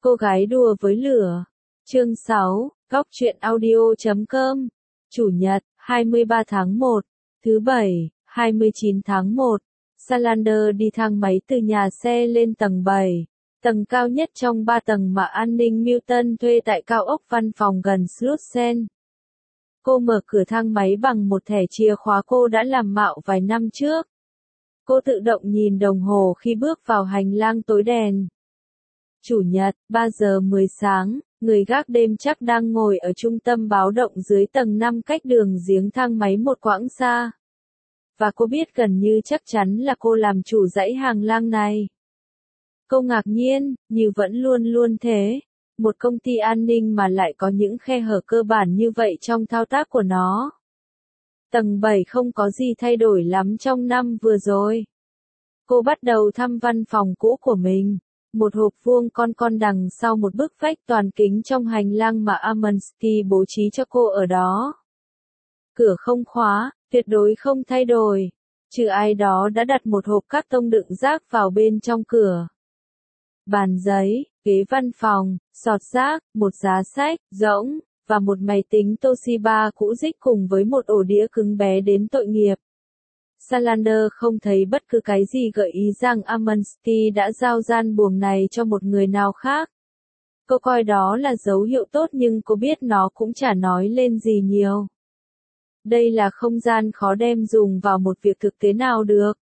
Cô gái đùa với lửa. Chương 6, Góc truyện audio.com. Chủ nhật, 23 tháng 1, thứ Bảy, 29 tháng 1. Salander đi thang máy từ nhà xe lên tầng 7, tầng cao nhất trong 3 tầng mà an ninh Milton thuê tại cao ốc văn phòng gần Slussen. Cô mở cửa thang máy bằng một thẻ chìa khóa cô đã làm mạo vài năm trước. Cô tự động nhìn đồng hồ khi bước vào hành lang tối đèn. Chủ nhật, 3 giờ 10 sáng, người gác đêm chắc đang ngồi ở trung tâm báo động dưới tầng 5 cách đường giếng thang máy một quãng xa. Và cô biết gần như chắc chắn là cô làm chủ dãy hàng lang này. Cô ngạc nhiên, như vẫn luôn luôn thế. Một công ty an ninh mà lại có những khe hở cơ bản như vậy trong thao tác của nó. Tầng 7 không có gì thay đổi lắm trong năm vừa rồi. Cô bắt đầu thăm văn phòng cũ của mình. Một hộp vuông con đằng sau một bức vách toàn kính trong hành lang mà Amonsky bố trí cho cô ở đó. Cửa không khóa, tuyệt đối không thay đổi. Trừ ai đó đã đặt một hộp cát tông đựng rác vào bên trong cửa. Bàn giấy, ghế văn phòng, sọt rác, một giá sách, rỗng, và một máy tính Toshiba cũ rích cùng với một ổ đĩa cứng bé đến tội nghiệp. Salander không thấy bất cứ cái gì gợi ý rằng Amonsky đã giao gian buồng này cho một người nào khác. Cô coi đó là dấu hiệu tốt nhưng cô biết nó cũng chả nói lên gì nhiều. Đây là không gian khó đem dùng vào một việc thực tế nào được.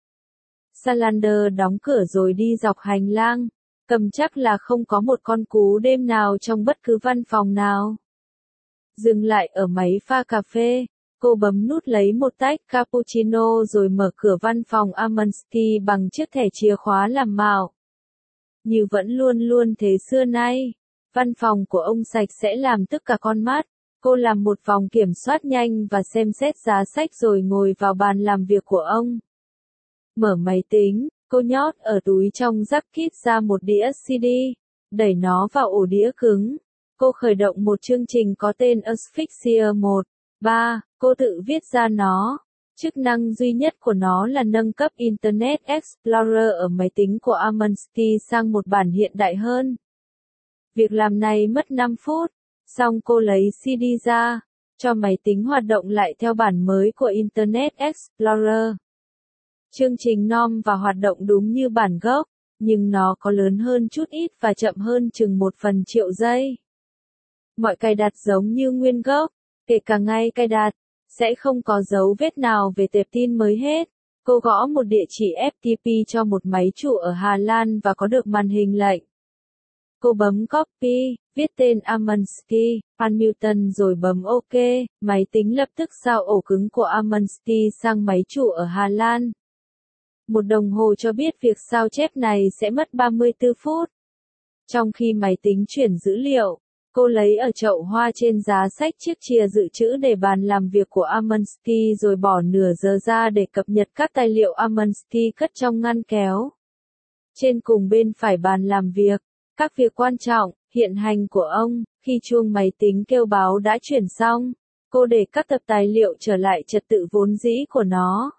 Salander đóng cửa rồi đi dọc hành lang, cầm chắc là không có một con cú đêm nào trong bất cứ văn phòng nào. Dừng lại ở máy pha cà phê. Cô bấm nút lấy một tách cappuccino rồi mở cửa văn phòng Amonsky bằng chiếc thẻ chìa khóa làm mạo. Như vẫn luôn luôn thế xưa nay, văn phòng của ông sạch sẽ làm tức cả con mắt. Cô làm một vòng kiểm soát nhanh và xem xét giá sách rồi ngồi vào bàn làm việc của ông. Mở máy tính, cô nhót ở túi trong jacket ra một đĩa CD, đẩy nó vào ổ đĩa cứng. Cô khởi động một chương trình có tên Asphyxia 1. 3. Cô tự viết ra nó. Chức năng duy nhất của nó là nâng cấp Internet Explorer ở máy tính của Amonsky sang một bản hiện đại hơn. Việc làm này mất 5 phút. Xong cô lấy CD ra, cho máy tính hoạt động lại theo bản mới của Internet Explorer. Chương trình nom và hoạt động đúng như bản gốc, nhưng nó có lớn hơn chút ít và chậm hơn chừng 1/1000 giây. Mọi cài đặt giống như nguyên gốc. Kể cả ngay cài đặt, sẽ không có dấu vết nào về tệp tin mới hết. Cô gõ một địa chỉ FTP cho một máy chủ ở Hà Lan và có được màn hình lệnh. Cô bấm copy, viết tên Amonsky, Hamilton rồi bấm OK, máy tính lập tức giao ổ cứng của Amonsky sang máy chủ ở Hà Lan. Một đồng hồ cho biết việc sao chép này sẽ mất 34 phút. Trong khi máy tính chuyển dữ liệu, cô lấy ở chậu hoa trên giá sách chiếc chìa dự trữ để bàn làm việc của Amonsky rồi bỏ nửa giờ ra để cập nhật các tài liệu Amonsky cất trong ngăn kéo. Trên cùng bên phải bàn làm việc, các việc quan trọng, hiện hành của ông, khi chuông máy tính kêu báo đã chuyển xong, cô để các tập tài liệu trở lại trật tự vốn dĩ của nó.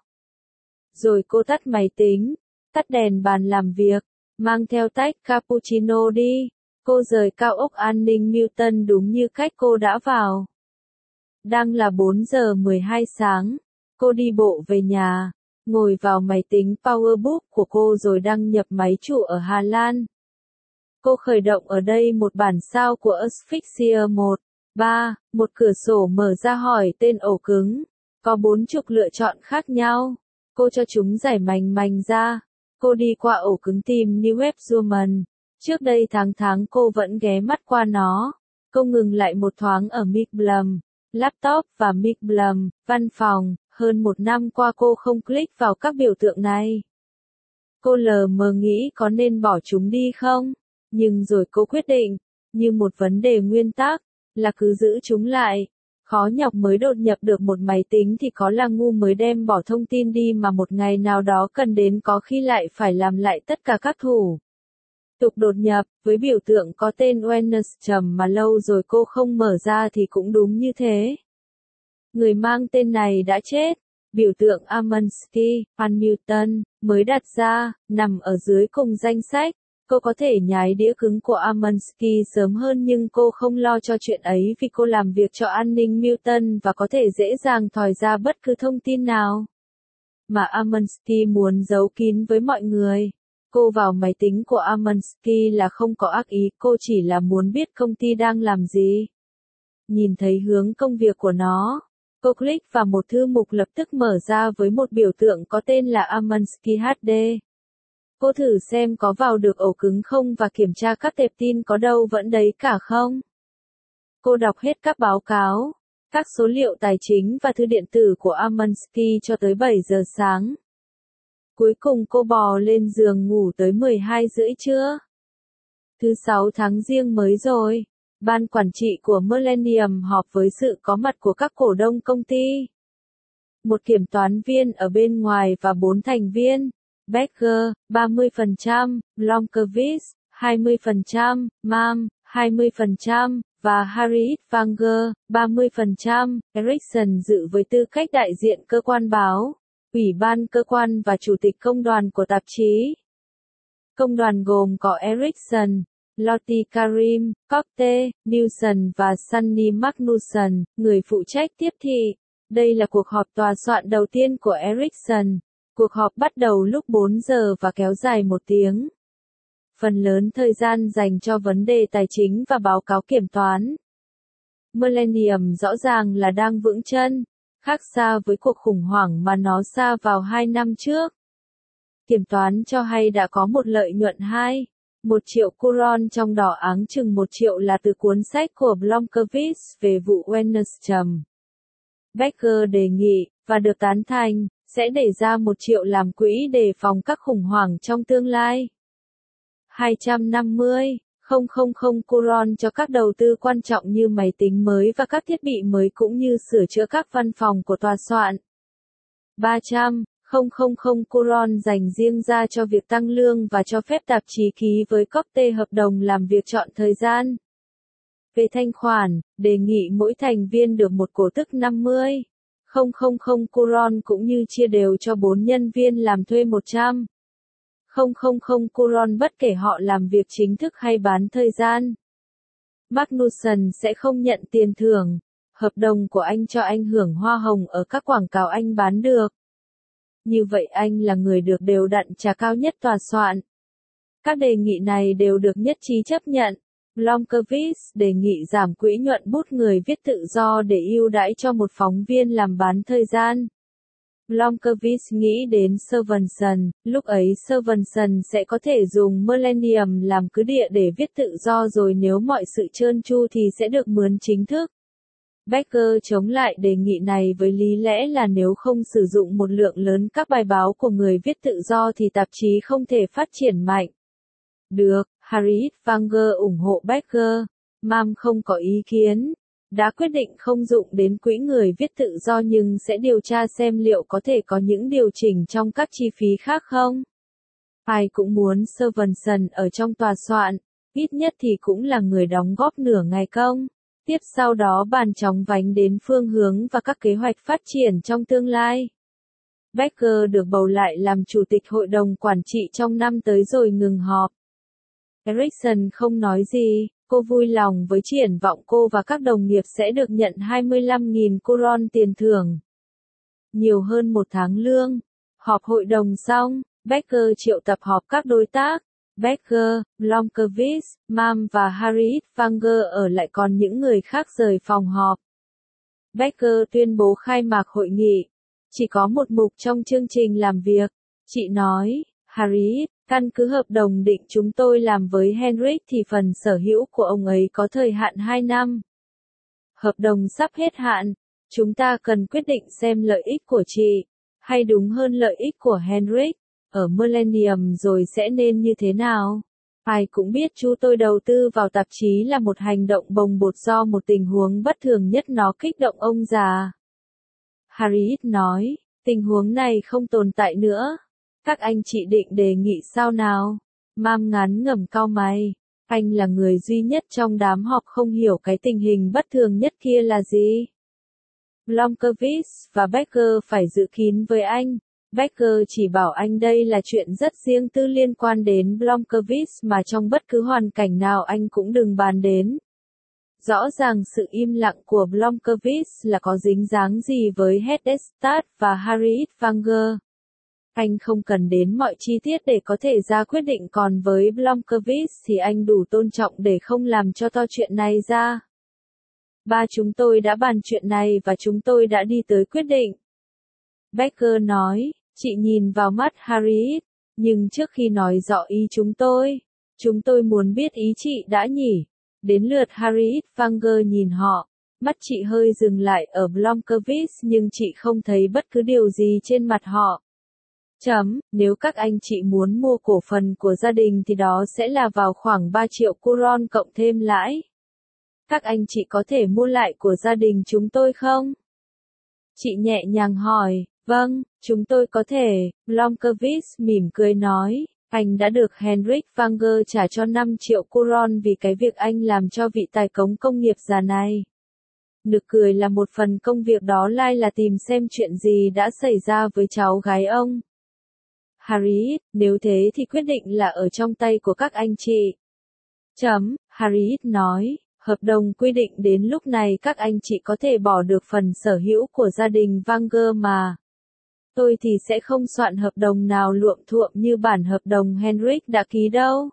Rồi cô tắt máy tính, tắt đèn bàn làm việc, mang theo tách cappuccino đi. Cô rời cao ốc an ninh Milton đúng như cách cô đã vào. Đang là 4 giờ 12 sáng. Cô đi bộ về nhà, ngồi vào máy tính PowerBook của cô rồi đăng nhập máy chủ ở Hà Lan. Cô khởi động ở đây một bản sao của Asphyxia 1. 3. Một cửa sổ mở ra hỏi tên ổ cứng. Có 40 lựa chọn khác nhau. Cô cho chúng giải mành ra. Cô đi qua ổ cứng tìm New Web German. Trước đây tháng cô vẫn ghé mắt qua nó. Cô ngừng lại một thoáng ở Micblum, laptop và Micblum, văn phòng. Hơn một năm qua cô không click vào các biểu tượng này. Cô lờ mờ nghĩ có nên bỏ chúng đi không? Nhưng rồi cô quyết định, như một vấn đề nguyên tắc, là cứ giữ chúng lại. Khó nhọc mới đột nhập được một máy tính thì có là ngu mới đem bỏ thông tin đi mà một ngày nào đó cần đến có khi lại phải làm lại tất cả các thủ tục đột nhập, với biểu tượng có tên Wenus mà lâu rồi cô không mở ra thì cũng đúng như thế. Người mang tên này đã chết. Biểu tượng Amonsky, Hamilton, mới đặt ra, nằm ở dưới cùng danh sách. Cô có thể nhái đĩa cứng của Armansky sớm hơn nhưng cô không lo cho chuyện ấy vì cô làm việc cho an ninh Milton và có thể dễ dàng thò ra bất cứ thông tin nào mà Armansky muốn giấu kín với mọi người. Cô vào máy tính của Armansky là không có ác ý, cô chỉ là muốn biết công ty đang làm gì. Nhìn thấy hướng công việc của nó, cô click vào một thư mục lập tức mở ra với một biểu tượng có tên là Armansky HD. Cô thử xem có vào được ổ cứng không và kiểm tra các tệp tin có đâu vẫn đấy cả không. Cô đọc hết các báo cáo, các số liệu tài chính và thư điện tử của Armansky cho tới 7 giờ sáng. Cuối cùng cô bò lên giường ngủ tới 12 rưỡi trưa. Thứ 6 tháng Giêng mới rồi, ban quản trị của Millennium họp với sự có mặt của các cổ đông công ty. Một kiểm toán viên ở bên ngoài và 4 thành viên. Becker, 30%, Blomkvist, 20%, Mam, 20%, và Harriet Wanger, 30%, Erickson dự với tư cách đại diện cơ quan báo, ủy ban cơ quan và chủ tịch công đoàn của tạp chí. Công đoàn gồm có Erickson, Lottie Karim, Copte, Newson và Sunny Magnuson, người phụ trách tiếp thị. Đây là cuộc họp tòa soạn đầu tiên của Erickson. Cuộc họp bắt đầu lúc 4 giờ và kéo dài 1 tiếng. Phần lớn thời gian dành cho vấn đề tài chính và báo cáo kiểm toán. Millennium rõ ràng là đang vững chân, khác xa với cuộc khủng hoảng mà nó sa vào 2 năm trước. Kiểm toán cho hay đã có một lợi nhuận 1 triệu kron, trong đó áng chừng 1 triệu là từ cuốn sách của Blomkvist về vụ Wennerstrom. Becker đề nghị, và được tán thành, sẽ để ra 1 triệu làm quỹ đề phòng các khủng hoảng trong tương lai. 250.000 kron cho các đầu tư quan trọng như máy tính mới và các thiết bị mới cũng như sửa chữa các văn phòng của tòa soạn. 300.000 kron dành riêng ra cho việc tăng lương và cho phép tạp chí ký với Copte hợp đồng làm việc trọn thời gian. Về thanh khoản, đề nghị mỗi thành viên được một cổ tức 50.000 kron cũng như chia đều cho 4 nhân viên làm thuê 100.000 kron bất kể họ làm việc chính thức hay bán thời gian. Magnuson sẽ không nhận tiền thưởng. Hợp đồng của anh cho anh hưởng hoa hồng ở các quảng cáo anh bán được. Như vậy anh là người được đều đặn trả cao nhất tòa soạn. Các đề nghị này đều được nhất trí chấp nhận. Blomkvist đề nghị giảm quỹ nhuận bút người viết tự do để ưu đãi cho một phóng viên làm bán thời gian. Blomkvist nghĩ đến Stevenson, lúc ấy Stevenson sẽ có thể dùng Millennium làm cứ địa để viết tự do rồi nếu mọi sự trơn tru thì sẽ được mướn chính thức. Becker chống lại đề nghị này với lý lẽ là nếu không sử dụng một lượng lớn các bài báo của người viết tự do thì tạp chí không thể phát triển mạnh. Được, Harriet Wanger ủng hộ Becker. Mam không có ý kiến. Đã quyết định không dụng đến quỹ người viết tự do nhưng sẽ điều tra xem liệu có thể có những điều chỉnh trong các chi phí khác không. Ai cũng muốn Stevenson ở trong tòa soạn, ít nhất thì cũng là người đóng góp nửa ngày công. Tiếp sau đó bàn chóng vánh đến phương hướng và các kế hoạch phát triển trong tương lai. Becker được bầu lại làm chủ tịch hội đồng quản trị trong năm tới rồi ngừng họp. Erickson không nói gì, cô vui lòng với triển vọng cô và các đồng nghiệp sẽ được nhận 25.000 kron tiền thưởng. Nhiều hơn 1 tháng lương. Họp hội đồng xong, Becker triệu tập họp các đối tác. Becker, Blomkvist, Mam và Harriet Wanger ở lại còn những người khác rời phòng họp. Becker tuyên bố khai mạc hội nghị. Chỉ có một mục trong chương trình làm việc. Chị nói, Harriet, căn cứ hợp đồng định chúng tôi làm với Henrik thì phần sở hữu của ông ấy có thời hạn 2 năm. Hợp đồng sắp hết hạn. Chúng ta cần quyết định xem lợi ích của chị, hay đúng hơn lợi ích của Henrik, ở Millennium rồi sẽ nên như thế nào. Ai cũng biết chú tôi đầu tư vào tạp chí là một hành động bồng bột do một tình huống bất thường nhất nó kích động ông già. Harriet nói, tình huống này không tồn tại nữa. Các anh chị định đề nghị sao nào? Mam ngán ngẩm cau mày. Anh là người duy nhất trong đám họp không hiểu cái tình hình bất thường nhất kia là gì. Blomkvist và Becker phải giữ kín với anh. Becker chỉ bảo anh đây là chuyện rất riêng tư liên quan đến Blomkvist mà trong bất cứ hoàn cảnh nào anh cũng đừng bàn đến. Rõ ràng sự im lặng của Blomkvist là có dính dáng gì với Heidestadt và Harriet Wanger. Anh không cần đến mọi chi tiết để có thể ra quyết định, còn với Blomkvist thì anh đủ tôn trọng để không làm cho to chuyện này ra. Ba chúng tôi đã bàn chuyện này và chúng tôi đã đi tới quyết định. Becker nói, chị nhìn vào mắt Harriet, nhưng trước khi nói rõ ý chúng tôi muốn biết ý chị đã nhỉ. Đến lượt Harriet Wanger nhìn họ, mắt chị hơi dừng lại ở Blomkvist nhưng chị không thấy bất cứ điều gì trên mặt họ. Nếu các anh chị muốn mua cổ phần của gia đình thì đó sẽ là vào khoảng 3 triệu kron cộng thêm lãi. Các anh chị có thể mua lại của gia đình chúng tôi không? Chị nhẹ nhàng hỏi, vâng, chúng tôi có thể. Blomkvist mỉm cười nói, anh đã được Henrik Wanger trả cho 5 triệu kron vì cái việc anh làm cho vị tài cống công nghiệp già này. Nực cười là một phần công việc đó lai là tìm xem chuyện gì đã xảy ra với cháu gái ông. Harriet, nếu thế thì quyết định là ở trong tay của các anh chị. Harriet nói, hợp đồng quy định đến lúc này các anh chị có thể bỏ được phần sở hữu của gia đình Wanger mà. Tôi thì sẽ không soạn hợp đồng nào luộm thuộm như bản hợp đồng Henrik đã ký đâu.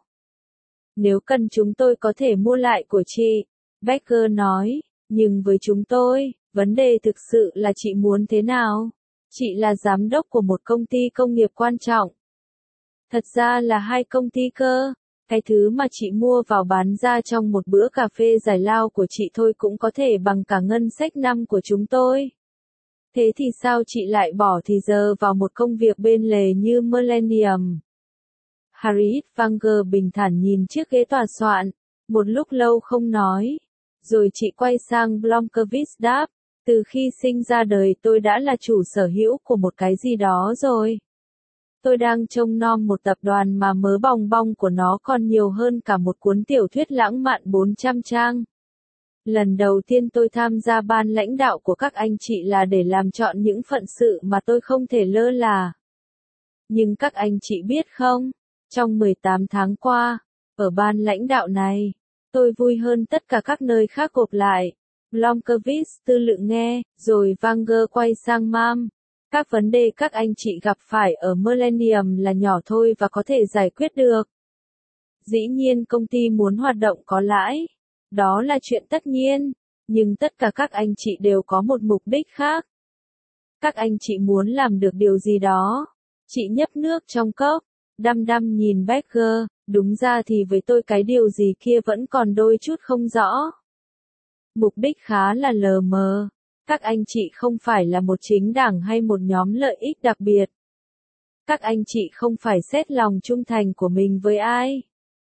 Nếu cần chúng tôi có thể mua lại của chị, Becker nói, nhưng với chúng tôi, vấn đề thực sự là chị muốn thế nào? Chị là giám đốc của một công ty công nghiệp quan trọng. Thật ra là 2 công ty cơ. Cái thứ mà chị mua vào bán ra trong một bữa cà phê giải lao của chị thôi cũng có thể bằng cả ngân sách năm của chúng tôi. Thế thì sao chị lại bỏ thì giờ vào một công việc bên lề như Millennium? Harriet Wanger bình thản nhìn chiếc ghế tòa soạn, một lúc lâu không nói. Rồi chị quay sang Blomkvist đáp, từ khi sinh ra đời tôi đã là chủ sở hữu của một cái gì đó rồi. Tôi đang trông nom một tập đoàn mà mớ bòng bong của nó còn nhiều hơn cả một cuốn tiểu thuyết lãng mạn 400 trang. Lần đầu tiên tôi tham gia ban lãnh đạo của các anh chị là để làm chọn những phận sự mà tôi không thể lơ là. Nhưng các anh chị biết không, trong 18 tháng qua, ở ban lãnh đạo này, tôi vui hơn tất cả các nơi khác gộp lại. Blomkvist tư lự nghe, rồi Wanger quay sang Mam. Các vấn đề các anh chị gặp phải ở Millennium là nhỏ thôi và có thể giải quyết được. Dĩ nhiên công ty muốn hoạt động có lãi. Đó là chuyện tất nhiên, nhưng tất cả các anh chị đều có một mục đích khác. Các anh chị muốn làm được điều gì đó. Chị nhấp nước trong cốc, đăm đăm nhìn Becker, đúng ra thì với tôi cái điều gì kia vẫn còn đôi chút không rõ. Mục đích khá là lờ mờ. Các anh chị không phải là một chính đảng hay một nhóm lợi ích đặc biệt. Các anh chị không phải xét lòng trung thành của mình với ai.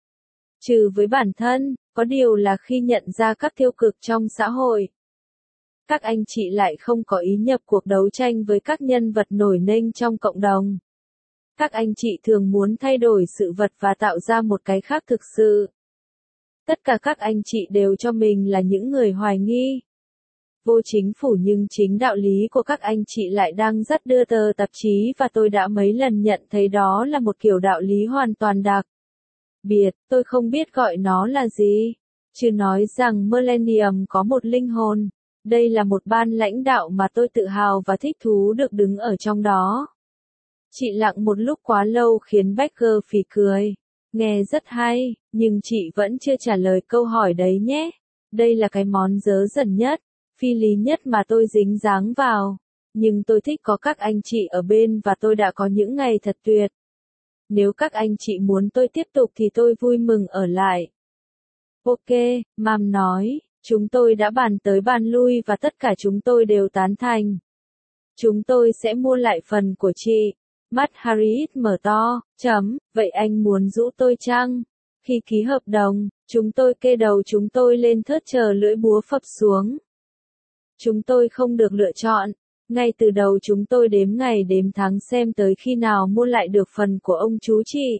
Trừ với bản thân, có điều là khi nhận ra các tiêu cực trong xã hội. Các anh chị lại không có ý nhập cuộc đấu tranh với các nhân vật nổi nên trong cộng đồng. Các anh chị thường muốn thay đổi sự vật và tạo ra một cái khác thực sự. Tất cả các anh chị đều cho mình là những người hoài nghi. Vô chính phủ nhưng chính đạo lý của các anh chị lại đang dắt đưa tờ tạp chí và tôi đã mấy lần nhận thấy đó là một kiểu đạo lý hoàn toàn đặc biệt, tôi không biết gọi nó là gì. Chứ nói rằng Millennium có một linh hồn. Đây là một ban lãnh đạo mà tôi tự hào và thích thú được đứng ở trong đó. Chị lặng một lúc quá lâu khiến Becker phì cười. Nghe rất hay, nhưng chị vẫn chưa trả lời câu hỏi đấy nhé. Đây là cái món dớ dẩn nhất, phi lý nhất mà tôi dính dáng vào. Nhưng tôi thích có các anh chị ở bên và tôi đã có những ngày thật tuyệt. Nếu các anh chị muốn tôi tiếp tục thì tôi vui mừng ở lại. Ok, Mam nói, chúng tôi đã bàn tới bàn lui và tất cả chúng tôi đều tán thành. Chúng tôi sẽ mua lại phần của chị. Mắt Harriet mở to, vậy anh muốn giũ tôi chăng? Khi ký hợp đồng, chúng tôi kê đầu chúng tôi lên thớt chờ lưỡi búa phập xuống. Chúng tôi không được lựa chọn. Ngay từ đầu chúng tôi đếm ngày đếm tháng xem tới khi nào mua lại được phần của ông chú chị.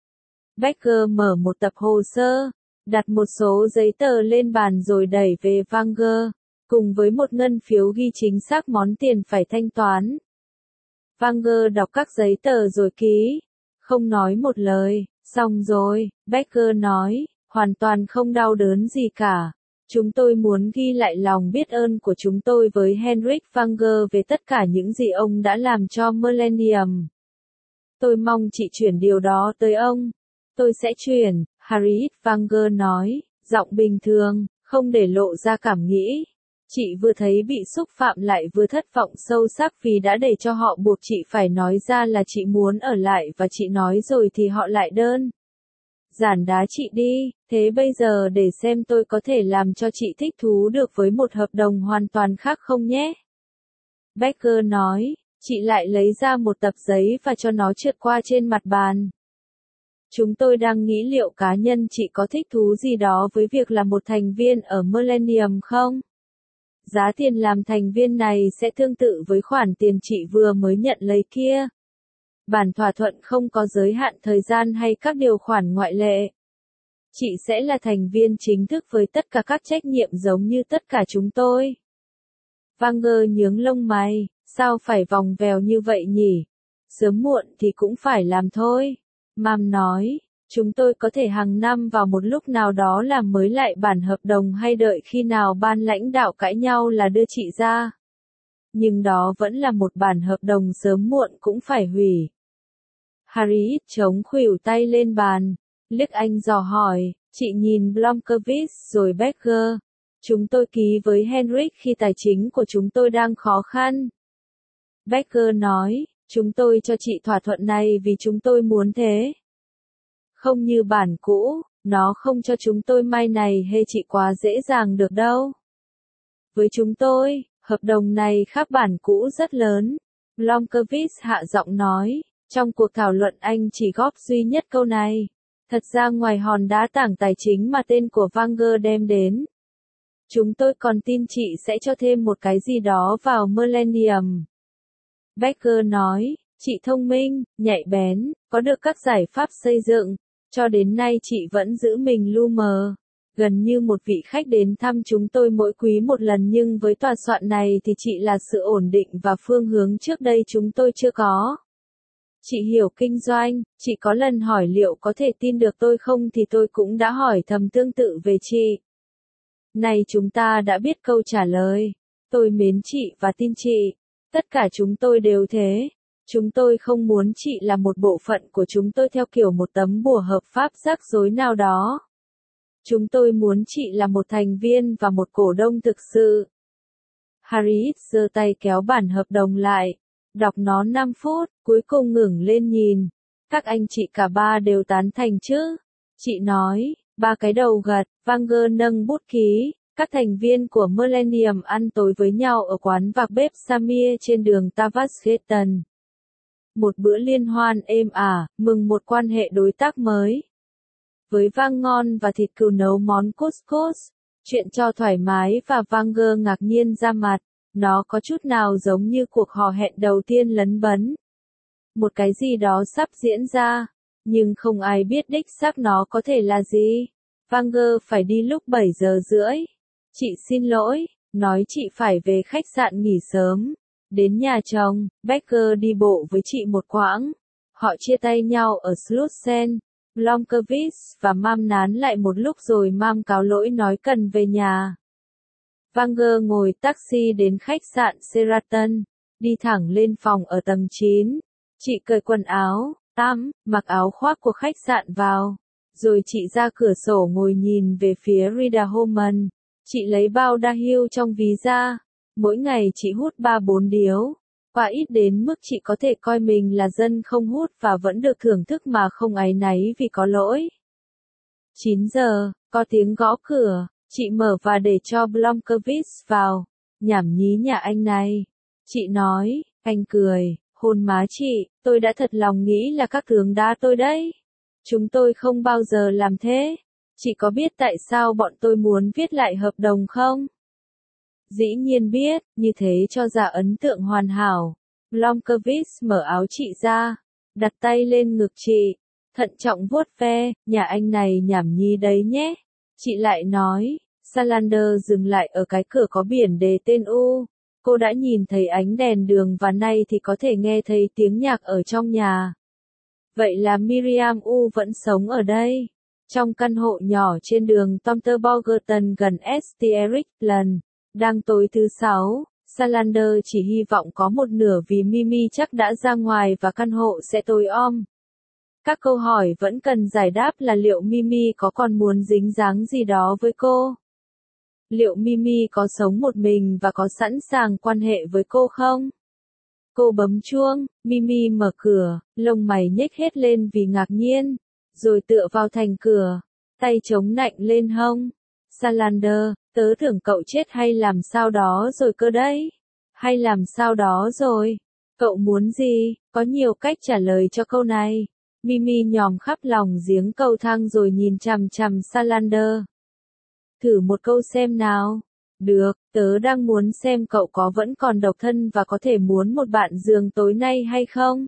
Becker mở một tập hồ sơ, đặt một số giấy tờ lên bàn rồi đẩy về Wanger, cùng với một ngân phiếu ghi chính xác món tiền phải thanh toán. Wenger đọc các giấy tờ rồi ký. Không nói một lời. Xong rồi, Becker nói, hoàn toàn không đau đớn gì cả. Chúng tôi muốn ghi lại lòng biết ơn của chúng tôi với Henrik Wenger về tất cả những gì ông đã làm cho Millennium. Tôi mong chị chuyển điều đó tới ông. Tôi sẽ chuyển, Harriet Wenger nói, giọng bình thường, không để lộ ra cảm nghĩ. Chị vừa thấy bị xúc phạm lại vừa thất vọng sâu sắc vì đã để cho họ buộc chị phải nói ra là chị muốn ở lại và chị nói rồi thì họ lại đơn giản đá chị đi, thế bây giờ để xem tôi có thể làm cho chị thích thú được với một hợp đồng hoàn toàn khác không nhé. Becker nói, chị lại lấy ra một tập giấy và cho nó trượt qua trên mặt bàn. Chúng tôi đang nghĩ liệu cá nhân chị có thích thú gì đó với việc là một thành viên ở Millennium không? Giá tiền làm thành viên này sẽ tương tự với khoản tiền chị vừa mới nhận lấy kia. Bản thỏa thuận không có giới hạn thời gian hay các điều khoản ngoại lệ. Chị sẽ là thành viên chính thức với tất cả các trách nhiệm giống như tất cả chúng tôi. Wenger nhướng lông mày, sao phải vòng vèo như vậy nhỉ? Sớm muộn thì cũng phải làm thôi. Mam nói, chúng tôi có thể hàng năm vào một lúc nào đó làm mới lại bản hợp đồng hay đợi khi nào ban lãnh đạo cãi nhau là đưa chị ra. Nhưng đó vẫn là một bản hợp đồng sớm muộn cũng phải hủy. Harriet chống khuỷu tay lên bàn, liếc anh dò hỏi, chị nhìn Blomqvist rồi Becker. Chúng tôi ký với Henrik khi tài chính của chúng tôi đang khó khăn. Becker nói, chúng tôi cho chị thỏa thuận này vì chúng tôi muốn thế. Không như bản cũ, nó không cho chúng tôi mai này hay chị quá dễ dàng được đâu. Với chúng tôi, hợp đồng này khác bản cũ rất lớn. Blomqvist hạ giọng nói, trong cuộc thảo luận anh chỉ góp duy nhất câu này. Thật ra ngoài hòn đá tảng tài chính mà tên của Wenger đem đến, chúng tôi còn tin chị sẽ cho thêm một cái gì đó vào Millennium. Becker nói, chị thông minh, nhạy bén, có được các giải pháp xây dựng. Cho đến nay chị vẫn giữ mình lu mờ. Gần như một vị khách đến thăm chúng tôi mỗi quý một lần nhưng với tòa soạn này thì chị là sự ổn định và phương hướng trước đây chúng tôi chưa có. Chị hiểu kinh doanh, chị có lần hỏi liệu có thể tin được tôi không thì tôi cũng đã hỏi thầm tương tự về chị. Này chúng ta đã biết câu trả lời. Tôi mến chị và tin chị. Tất cả chúng tôi đều thế. Chúng tôi không muốn chị là một bộ phận của chúng tôi theo kiểu một tấm bùa hợp pháp rắc rối nào đó. Chúng tôi muốn chị là một thành viên và một cổ đông thực sự. Harriet giơ tay kéo bản hợp đồng lại. Đọc nó 5 phút, cuối cùng ngẩng lên nhìn. Các anh chị cả ba đều tán thành chứ? Chị nói, ba cái đầu gật, Wenger nâng bút ký. Các thành viên của Millennium ăn tối với nhau ở quán vạc bếp Samir trên đường Tavasketan. Một bữa liên hoan êm ả, mừng một quan hệ đối tác mới. Với vang ngon và thịt cừu nấu món couscous, chuyện cho thoải mái và Wenger ngạc nhiên ra mặt. Nó có chút nào giống như cuộc hò hẹn đầu tiên lấn bấn. Một cái gì đó sắp diễn ra, nhưng không ai biết đích xác nó có thể là gì. Wenger phải đi lúc 7 giờ rưỡi. Chị xin lỗi, nói chị phải về khách sạn nghỉ sớm. Đến nhà chồng, Becker đi bộ với chị một quãng. Họ chia tay nhau ở Slussen. Blomqvist và Mam nán lại một lúc rồi Mam cáo lỗi nói cần về nhà. Wenger ngồi taxi đến khách sạn Sheraton, đi thẳng lên phòng ở tầng 9. Chị cởi quần áo, tắm, mặc áo khoác của khách sạn vào. Rồi chị ra cửa sổ ngồi nhìn về phía Rida Homan. Chị lấy bao đa hưu trong ví ra. Mỗi ngày chị hút 3-4 điếu. Và ít đến mức chị có thể coi mình là dân không hút và vẫn được thưởng thức mà không áy náy vì có lỗi. 9 giờ, có tiếng gõ cửa. Chị mở và để cho Blomqvist vào. Nhảm nhí nhà anh này. Chị nói, anh cười, hôn má chị, tôi đã thật lòng nghĩ là các tướng đá tôi đấy. Chúng tôi không bao giờ làm thế. Chị có biết tại sao bọn tôi muốn viết lại hợp đồng không? Dĩ nhiên biết, như thế cho ra ấn tượng hoàn hảo. Blomqvist mở áo chị ra, đặt tay lên ngực chị, thận trọng vuốt ve, nhà anh này nhảm nhí đấy nhé. Chị lại nói, Salander dừng lại ở cái cửa có biển đề tên U. Cô đã nhìn thấy ánh đèn đường và nay thì có thể nghe thấy tiếng nhạc ở trong nhà. Vậy là Miriam U vẫn sống ở đây. Trong căn hộ nhỏ trên đường Tomterborgerton gần St. Erikland, đang tối thứ Sáu, Salander chỉ hy vọng có một nửa vì Mimi chắc đã ra ngoài và căn hộ sẽ tối om. Các câu hỏi vẫn cần giải đáp là liệu Mimi có còn muốn dính dáng gì đó với cô? Liệu Mimi có sống một mình và có sẵn sàng quan hệ với cô không? Cô bấm chuông, Mimi mở cửa, lông mày nhếch hết lên vì ngạc nhiên, rồi tựa vào thành cửa, tay chống nạnh lên hông. Salander, tớ tưởng cậu chết hay làm sao đó rồi cơ đấy. Hay làm sao đó rồi? Cậu muốn gì? Có nhiều cách trả lời cho câu này. Mimi nhòm khắp lòng giếng cầu thang rồi nhìn chằm chằm Salander. Thử một câu xem nào. Được, tớ đang muốn xem cậu có vẫn còn độc thân và có thể muốn một bạn giường tối nay hay không?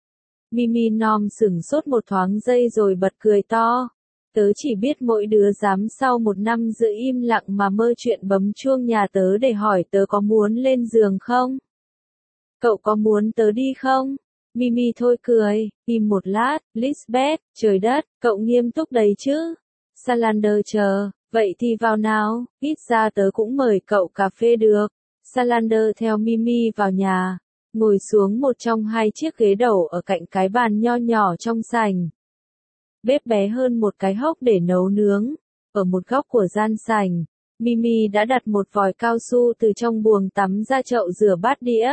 Mimi Nom sửng sốt một thoáng giây rồi bật cười to. Tớ chỉ biết mỗi đứa dám sau một năm giữ im lặng mà mơ chuyện bấm chuông nhà tớ để hỏi tớ có muốn lên giường không? Cậu có muốn tớ đi không? Mimi thôi cười, im một lát, Lisbeth, trời đất, cậu nghiêm túc đấy chứ? Salander chờ, vậy thì vào nào, ít ra tớ cũng mời cậu cà phê được. Salander theo Mimi vào nhà, ngồi xuống một trong hai chiếc ghế đầu ở cạnh cái bàn nho nhỏ trong sảnh. Bếp bé hơn một cái hốc để nấu nướng. Ở một góc của gian sảnh, Mimi đã đặt một vòi cao su từ trong buồng tắm ra chậu rửa bát đĩa.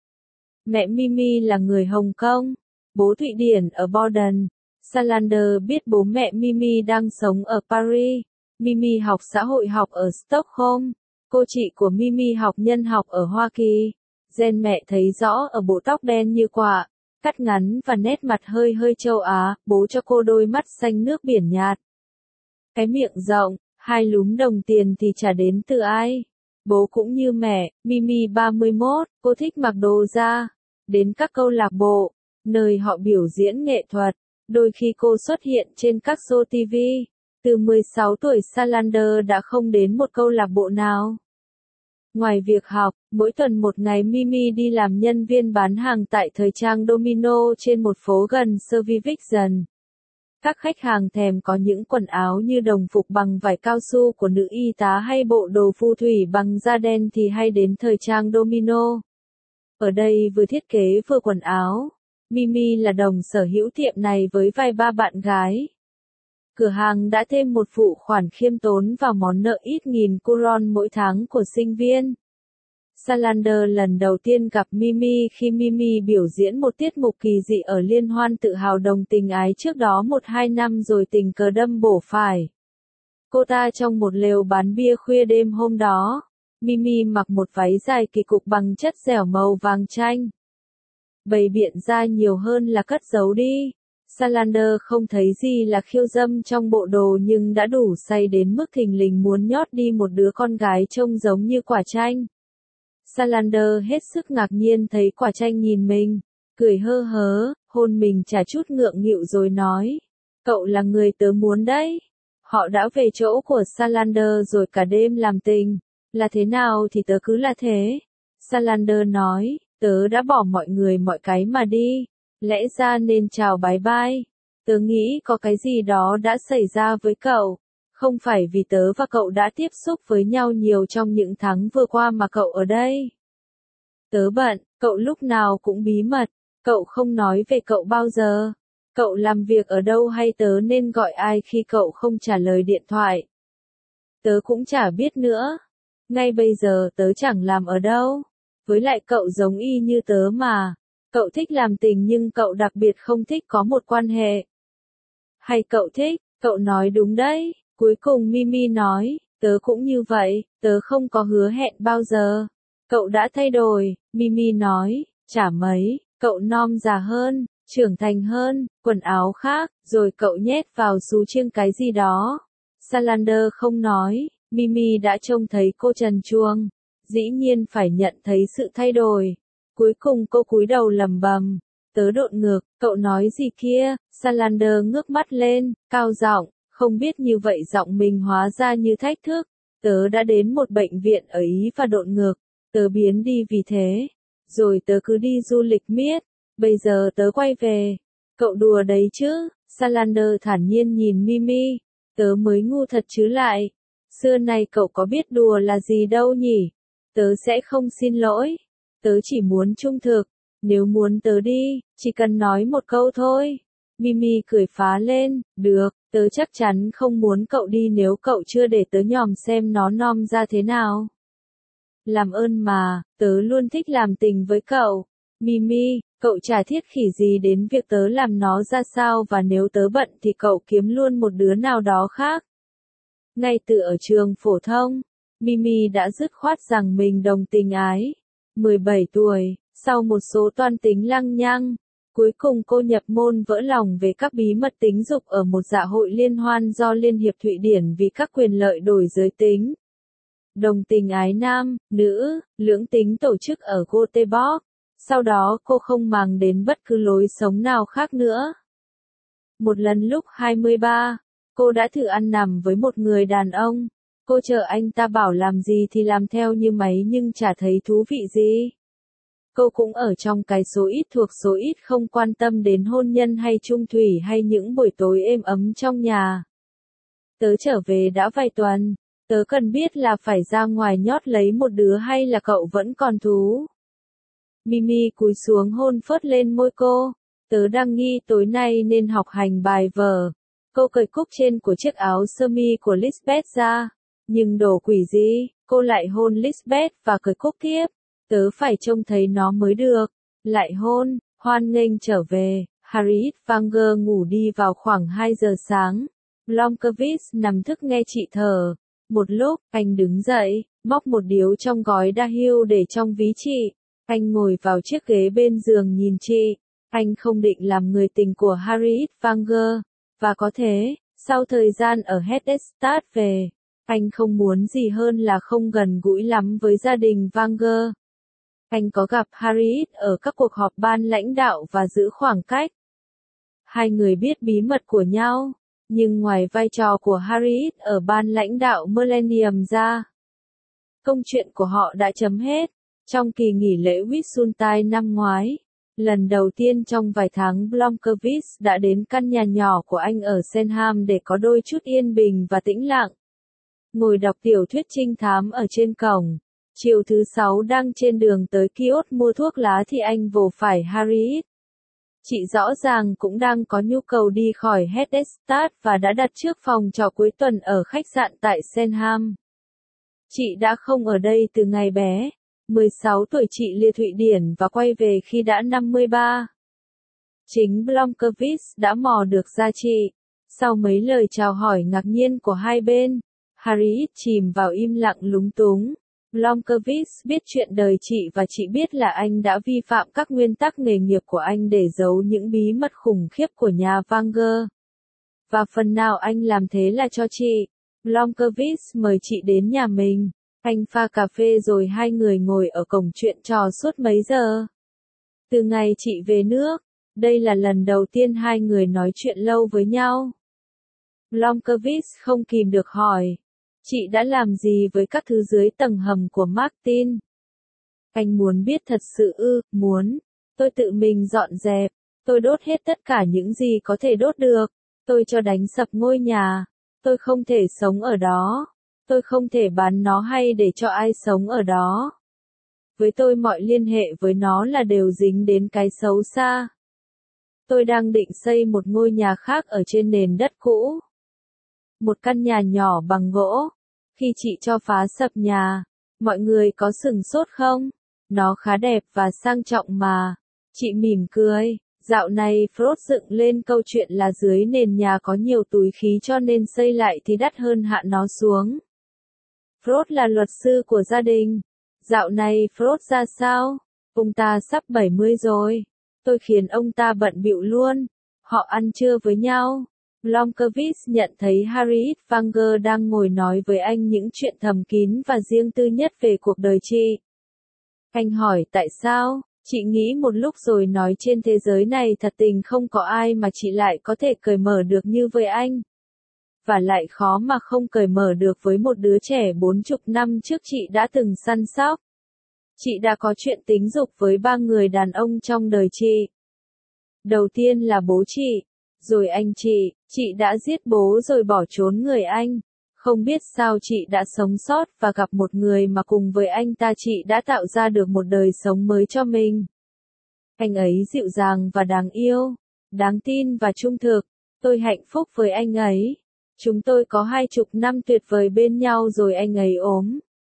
Mẹ Mimi là người Hồng Kông, bố Thụy Điển ở Borden. Salander biết bố mẹ Mimi đang sống ở Paris. Mimi học xã hội học ở Stockholm. Cô chị của Mimi học nhân học ở Hoa Kỳ. Gen mẹ thấy rõ ở bộ tóc đen như quạ, cắt ngắn và nét mặt hơi hơi châu Á, bố cho cô đôi mắt xanh nước biển nhạt. Cái miệng rộng, hai lúm đồng tiền thì chả đến từ ai. Bố cũng như mẹ, Mimi 31, cô thích mặc đồ da, đến các câu lạc bộ, nơi họ biểu diễn nghệ thuật. Đôi khi cô xuất hiện trên các show TV. Từ 16 tuổi Salander đã không đến một câu lạc bộ nào. Ngoài việc học, mỗi tuần một ngày Mimi đi làm nhân viên bán hàng tại thời trang Domino trên một phố gần Servivision. Các khách hàng thèm có những quần áo như đồng phục bằng vải cao su của nữ y tá hay bộ đồ phù thủy bằng da đen thì hay đến thời trang Domino. Ở đây vừa thiết kế vừa quần áo. Mimi là đồng sở hữu tiệm này với vài ba bạn gái. Cửa hàng đã thêm một phụ khoản khiêm tốn vào món nợ ít nghìn Kuron mỗi tháng của sinh viên. Salander lần đầu tiên gặp Mimi khi Mimi biểu diễn một tiết mục kỳ dị ở liên hoan tự hào đồng tình ái trước đó 1-2 năm rồi tình cờ đâm bổ phải cô ta trong một lều bán bia khuya đêm hôm đó. Mimi mặc một váy dài kỳ cục bằng chất dẻo màu vàng chanh. Bày biện ra nhiều hơn là cất giấu đi. Salander không thấy gì là khiêu dâm trong bộ đồ nhưng đã đủ say đến mức thình lình muốn nhót đi một đứa con gái trông giống như quả chanh. Salander hết sức ngạc nhiên thấy quả chanh nhìn mình, cười hơ hớ, hôn mình chả chút ngượng nghịu rồi nói. Cậu là người tớ muốn đấy. Họ đã về chỗ của Salander rồi cả đêm làm tình. Là thế nào thì tớ cứ là thế. Salander nói, tớ đã bỏ mọi người mọi cái mà đi. Lẽ ra nên chào bye bye. Tớ nghĩ có cái gì đó đã xảy ra với cậu. Không phải vì tớ và cậu đã tiếp xúc với nhau nhiều trong những tháng vừa qua mà cậu ở đây. Tớ bận, cậu lúc nào cũng bí mật, cậu không nói về cậu bao giờ. Cậu làm việc ở đâu hay tớ nên gọi ai khi cậu không trả lời điện thoại? Tớ cũng chả biết nữa. Ngay bây giờ tớ chẳng làm ở đâu. Với lại cậu giống y như tớ mà. Cậu thích làm tình nhưng cậu đặc biệt không thích có một quan hệ. Hay cậu thích, cậu nói đúng đấy. Cuối cùng Mimi nói, tớ cũng như vậy, tớ không có hứa hẹn bao giờ. Cậu đã thay đổi, Mimi nói, chả mấy, cậu nom già hơn, trưởng thành hơn, quần áo khác, rồi cậu nhét vào xú chiêng cái gì đó. Salander không nói, Mimi đã trông thấy cô trần truồng, dĩ nhiên phải nhận thấy sự thay đổi. Cuối cùng cô cúi đầu lẩm bẩm, tớ độn ngược, cậu nói gì kia? Salander ngước mắt lên, cao giọng, không biết như vậy giọng mình hóa ra như thách thức. Tớ đã đến một bệnh viện ở Ý và độn ngược. tớ biến đi vì thế. Rồi tớ cứ đi du lịch miết. Bây giờ tớ quay về. Cậu đùa đấy chứ? Salander thản nhiên nhìn Mimi. Tớ mới ngu thật chứ lại. Xưa nay cậu có biết đùa là gì đâu nhỉ? Tớ sẽ không xin lỗi. Tớ chỉ muốn trung thực. Nếu muốn tớ đi, chỉ cần nói một câu thôi. Mimi cười phá lên. Được, tớ chắc chắn không muốn cậu đi nếu cậu chưa để tớ nhòm xem nó nom ra thế nào. Làm ơn mà, tớ luôn thích làm tình với cậu. Mimi, cậu chả thiết khỉ gì đến việc tớ làm nó ra sao, và nếu tớ bận thì cậu kiếm luôn một đứa nào đó khác. Ngay từ ở trường phổ thông, Mimi đã dứt khoát rằng mình đồng tình ái. 17 tuổi, sau một số toan tính lăng nhăng, cuối cùng cô nhập môn vỡ lòng về các bí mật tính dục ở một dạ hội liên hoan do Liên hiệp Thụy Điển vì các quyền lợi đổi giới tính. Đồng tình ái nam, nữ, lưỡng tính tổ chức ở Göteborg. Sau đó cô không màng đến bất cứ lối sống nào khác nữa. Một lần lúc 23, cô đã thử ăn nằm với một người đàn ông. Cô chờ anh ta bảo làm gì thì làm theo như máy nhưng chả thấy thú vị gì. Cô cũng ở trong cái số ít thuộc số ít không quan tâm đến hôn nhân hay chung thủy hay những buổi tối êm ấm trong nhà. Tớ trở về đã vài tuần. Tớ cần biết là phải ra ngoài nhót lấy một đứa hay là cậu vẫn còn thú. Mimi cúi xuống hôn phớt lên môi cô. Tớ đang nghi tối nay nên học hành bài vở. Cô cởi cúc trên của chiếc áo sơ mi của Lisbeth ra. Nhưng đồ quỷ gì, cô lại hôn Lisbeth và cởi cúc tiếp. Tớ phải trông thấy nó mới được. Lại hôn, hoan nghênh trở về. Harriet Wanger ngủ đi vào khoảng 2 giờ sáng. Blomkvist nằm thức nghe chị thở. Một lúc, anh đứng dậy, móc một điếu trong gói đa hưu để trong ví chị. Anh ngồi vào chiếc ghế bên giường nhìn chị. Anh không định làm người tình của Harriet Wanger. Và có thế, sau thời gian ở Hestad về, anh không muốn gì hơn là không gần gũi lắm với gia đình Wanger. Anh có gặp Harriet ở các cuộc họp ban lãnh đạo và giữ khoảng cách. Hai người biết bí mật của nhau. Nhưng ngoài vai trò của Harriet ở ban lãnh đạo Millennium ra, công chuyện của họ đã chấm hết. Trong kỳ nghỉ lễ Whitsuntide năm ngoái, lần đầu tiên trong vài tháng Blomkvist đã đến căn nhà nhỏ của anh ở Senham để có đôi chút yên bình và tĩnh lặng. Ngồi đọc tiểu thuyết trinh thám ở trên cổng. Chiều thứ Sáu đang trên đường tới kiosk mua thuốc lá thì anh vồ phải Harriet. Chị rõ ràng cũng đang có nhu cầu đi khỏi Hestad và đã đặt trước phòng trọ cuối tuần ở khách sạn tại Senham. Chị đã không ở đây từ ngày bé. 16 tuổi chị lia Thụy Điển và quay về khi đã 53. Chính Blomkvist đã mò được ra chị. Sau mấy lời chào hỏi ngạc nhiên của hai bên, Harriet chìm vào im lặng lúng túng. Blomkvist biết chuyện đời chị và chị biết là anh đã vi phạm các nguyên tắc nghề nghiệp của anh để giấu những bí mật khủng khiếp của nhà Wanger. Và phần nào anh làm thế là cho chị. Blomkvist mời chị đến nhà mình. Anh pha cà phê rồi hai người ngồi ở cổng chuyện trò suốt mấy giờ. Từ ngày chị về nước, đây là lần đầu tiên hai người nói chuyện lâu với nhau. Blomkvist không kìm được hỏi. Chị đã làm gì với các thứ dưới tầng hầm của Martin? Anh muốn biết thật sự ư? Muốn. Tôi tự mình dọn dẹp. Tôi đốt hết tất cả những gì có thể đốt được. Tôi cho đánh sập ngôi nhà. Tôi không thể sống ở đó. Tôi không thể bán nó hay để cho ai sống ở đó. Với tôi mọi liên hệ với nó là đều dính đến cái xấu xa. Tôi đang định xây một ngôi nhà khác ở trên nền đất cũ. Một căn nhà nhỏ bằng gỗ. Khi chị cho phá sập nhà, mọi người có sửng sốt không? Nó khá đẹp và sang trọng mà. Chị mỉm cười. Dạo này Freud dựng lên câu chuyện là dưới nền nhà có nhiều túi khí cho nên xây lại thì đắt hơn hạ nó xuống. Freud là luật sư của gia đình. Dạo này Freud ra sao? Ông ta sắp 70 rồi. Tôi khiến ông ta bận bịu luôn. Họ ăn trưa với nhau. Blomkvist nhận thấy Harriet Wanger đang ngồi nói với anh những chuyện thầm kín và riêng tư nhất về cuộc đời chị. Anh hỏi tại sao? Chị nghĩ một lúc rồi nói trên thế giới này thật tình không có ai mà chị lại có thể cởi mở được như với anh. Và lại khó mà không cởi mở được với một đứa trẻ 40 năm trước chị đã từng săn sóc. Chị đã có chuyện tính dục với 3 người đàn ông trong đời chị. Đầu tiên là bố chị, rồi anh chị đã giết bố rồi bỏ trốn người anh. Không biết sao chị đã sống sót và gặp một người mà cùng với anh ta chị đã tạo ra được một đời sống mới cho mình. Anh ấy dịu dàng và đáng yêu, đáng tin và trung thực. Tôi hạnh phúc với anh ấy. Chúng tôi có 20 năm tuyệt vời bên nhau rồi anh ấy ốm.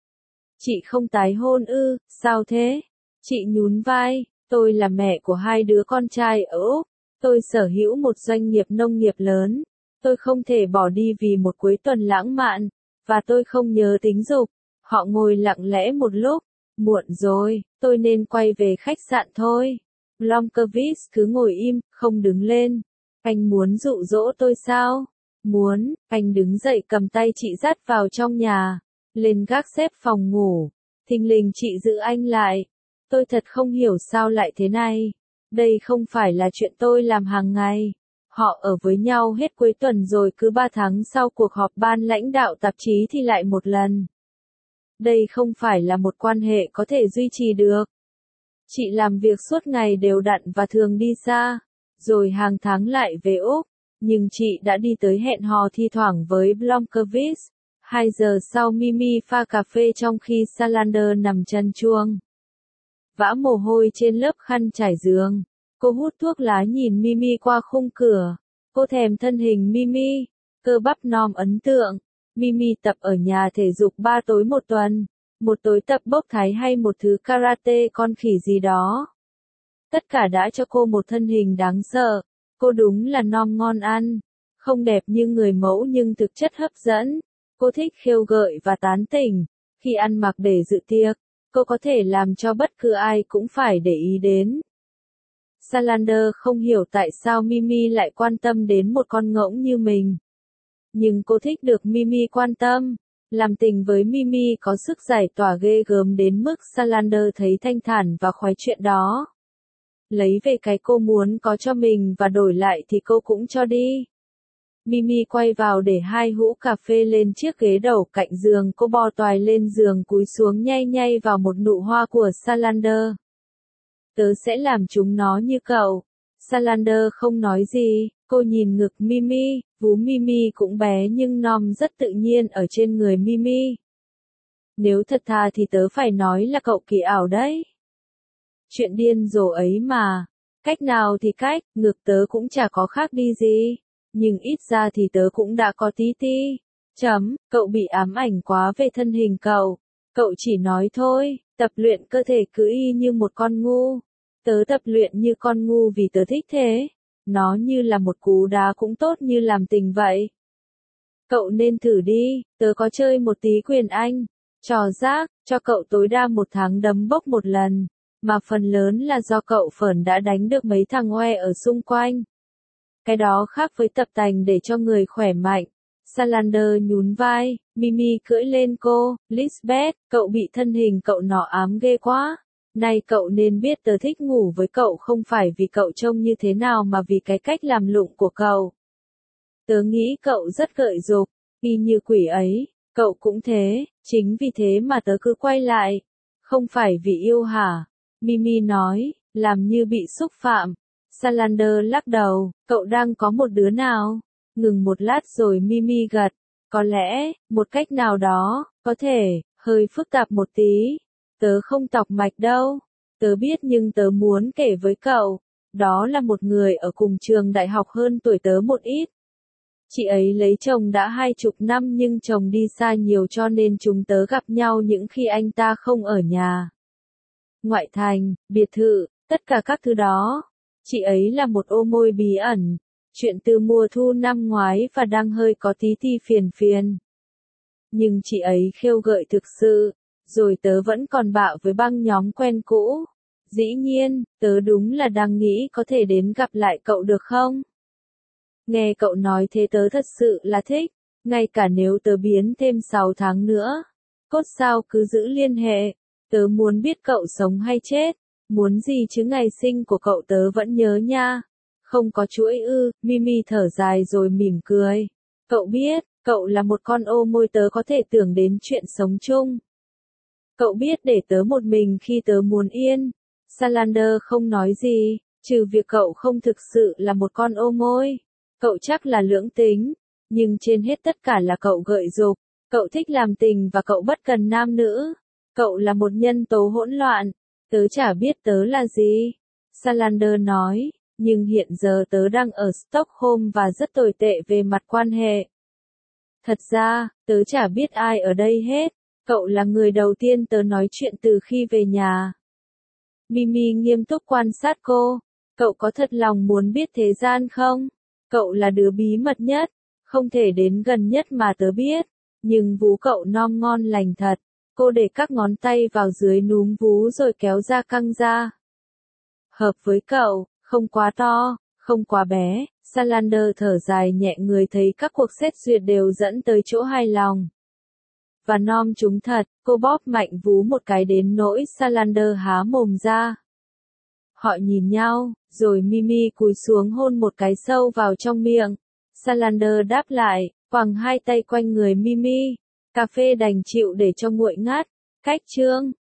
Chị không tái hôn ư, sao thế? Chị nhún vai, tôi là mẹ của 2 đứa con trai ở Úc. Tôi sở hữu một doanh nghiệp nông nghiệp lớn. Tôi không thể bỏ đi vì một cuối tuần lãng mạn, và tôi không nhớ tính dục. Họ ngồi lặng lẽ một lúc. Muộn rồi, tôi nên quay về khách sạn thôi. Blomkvist cứ ngồi im, không đứng lên. Anh muốn dụ dỗ tôi sao? Muốn. Anh đứng dậy cầm tay chị dắt vào trong nhà, lên gác xếp phòng ngủ. Thình lình chị giữ anh lại. Tôi thật không hiểu sao lại thế này. Đây không phải là chuyện tôi làm hàng ngày. Họ ở với nhau hết cuối tuần rồi cứ 3 tháng sau cuộc họp ban lãnh đạo tạp chí thì lại một lần. Đây không phải là một quan hệ có thể duy trì được. Chị làm việc suốt ngày đều đặn và thường đi xa, rồi hàng tháng lại về Úc. Nhưng chị đã đi tới hẹn hò thi thoảng với Blomkvist. 2 giờ sau Mimi pha cà phê trong khi Salander nằm chân chuông, vã mồ hôi trên lớp khăn trải giường. Cô hút thuốc lá nhìn Mimi qua khung cửa. Cô thèm thân hình Mimi, cơ bắp non ấn tượng. Mimi tập ở nhà thể dục 3 tối một tuần. Một tối tập bốc thái hay một thứ karate con khỉ gì đó. Tất cả đã cho cô một thân hình đáng sợ. Cô đúng là non ngon ăn. Không đẹp như người mẫu nhưng thực chất hấp dẫn. Cô thích khêu gợi và tán tỉnh. Khi ăn mặc để dự tiệc, cô có thể làm cho bất cứ ai cũng phải để ý đến. Salander không hiểu tại sao Mimi lại quan tâm đến một con ngỗng như mình. Nhưng cô thích được Mimi quan tâm. Làm tình với Mimi có sức giải tỏa ghê gớm đến mức Salander thấy thanh thản và khoái chuyện đó. Lấy về cái cô muốn có cho mình và đổi lại thì cô cũng cho đi. Mimi quay vào để 2 hũ cà phê lên chiếc ghế đầu cạnh giường. Cô bò toài lên giường cúi xuống nhay nhay vào một nụ hoa của Salander. Tớ sẽ làm chúng nó như cậu. Salander không nói gì. Cô nhìn ngực Mimi. Vú Mimi cũng bé nhưng non rất tự nhiên ở trên người Mimi. Nếu thật thà thì tớ phải nói là cậu kỳ ảo đấy. Chuyện điên rồ ấy mà. Cách nào thì cách, ngực tớ cũng chả có khác đi gì. Nhưng ít ra thì tớ cũng đã có tí tí. Cậu bị ám ảnh quá về thân hình cậu. Cậu chỉ nói thôi, tập luyện cơ thể cứ y như một con ngu. Tớ tập luyện như con ngu vì tớ thích thế. Nó như là một cú đá cũng tốt như làm tình vậy. Cậu nên thử đi, tớ có chơi một tí quyền Anh. Trò rác, cho cậu tối đa 1 tháng đấm bốc một lần. Mà phần lớn là do cậu phởn đã đánh được mấy thằng oe ở xung quanh. Cái đó khác với tập tành để cho người khỏe mạnh. Salander nhún vai, Mimi cưỡi lên cô, Lisbeth, cậu bị thân hình cậu nọ ám ghê quá. Này cậu nên biết tớ thích ngủ với cậu không phải vì cậu trông như thế nào mà vì cái cách làm lụng của cậu. Tớ nghĩ cậu rất gợi dục, y như quỷ ấy, cậu cũng thế, chính vì thế mà tớ cứ quay lại. Không phải vì yêu hả? Mimi nói, làm như bị xúc phạm. Salander lắc đầu, cậu đang có một đứa nào? Ngừng một lát rồi Mimi gật. Có lẽ, một cách nào đó, có thể, hơi phức tạp một tí. Tớ không tọc mạch đâu. Tớ biết nhưng tớ muốn kể với cậu. Đó là một người ở cùng trường đại học hơn tuổi tớ một ít. Chị ấy lấy chồng đã 20 năm nhưng chồng đi xa nhiều cho nên chúng tớ gặp nhau những khi anh ta không ở nhà. Ngoại thành, biệt thự, tất cả các thứ đó. Chị ấy là một ô môi bí ẩn. Chuyện từ mùa thu năm ngoái và đang hơi có tí ti phiền phiền. Nhưng chị ấy khêu gợi thực sự. Rồi tớ vẫn còn bạo với băng nhóm quen cũ. Dĩ nhiên, tớ đúng là đang nghĩ có thể đến gặp lại cậu được không? Nghe cậu nói thế tớ thật sự là thích. Ngay cả nếu tớ biến thêm 6 tháng nữa. Cốt sao cứ giữ liên hệ. Tớ muốn biết cậu sống hay chết. Muốn gì chứ ngày sinh của cậu tớ vẫn nhớ nha. Không có chuỗi ư, Mimi thở dài rồi mỉm cười. Cậu biết, cậu là một con ô môi tớ có thể tưởng đến chuyện sống chung. Cậu biết để tớ một mình khi tớ muốn yên. Salander không nói gì, trừ việc cậu không thực sự là một con ô môi. Cậu chắc là lưỡng tính, nhưng trên hết tất cả là cậu gợi dục. Cậu thích làm tình và cậu bất cần nam nữ. Cậu là một nhân tố hỗn loạn. Tớ chả biết tớ là gì. Salander nói, nhưng hiện giờ tớ đang ở Stockholm và rất tồi tệ về mặt quan hệ. Thật ra, tớ chả biết ai ở đây hết. Cậu là người đầu tiên tớ nói chuyện từ khi về nhà. Mimi nghiêm túc quan sát cô. Cậu có thật lòng muốn biết thế gian không? Cậu là đứa bí mật nhất, không thể đến gần nhất mà tớ biết. Nhưng vú cậu non ngon lành thật. Cô để các ngón tay vào dưới núm vú rồi kéo ra căng ra. Hợp với cậu, không quá to, không quá bé. Salander thở dài nhẹ người thấy các cuộc xét duyệt đều dẫn tới chỗ hài lòng. Và nom chúng thật, cô bóp mạnh vú một cái đến nỗi Salander há mồm ra. Họ nhìn nhau, rồi Mimi cúi xuống hôn một cái sâu vào trong miệng. Salander đáp lại, quàng hai tay quanh người Mimi. Cà phê đành chịu để cho nguội ngắt. Cách chương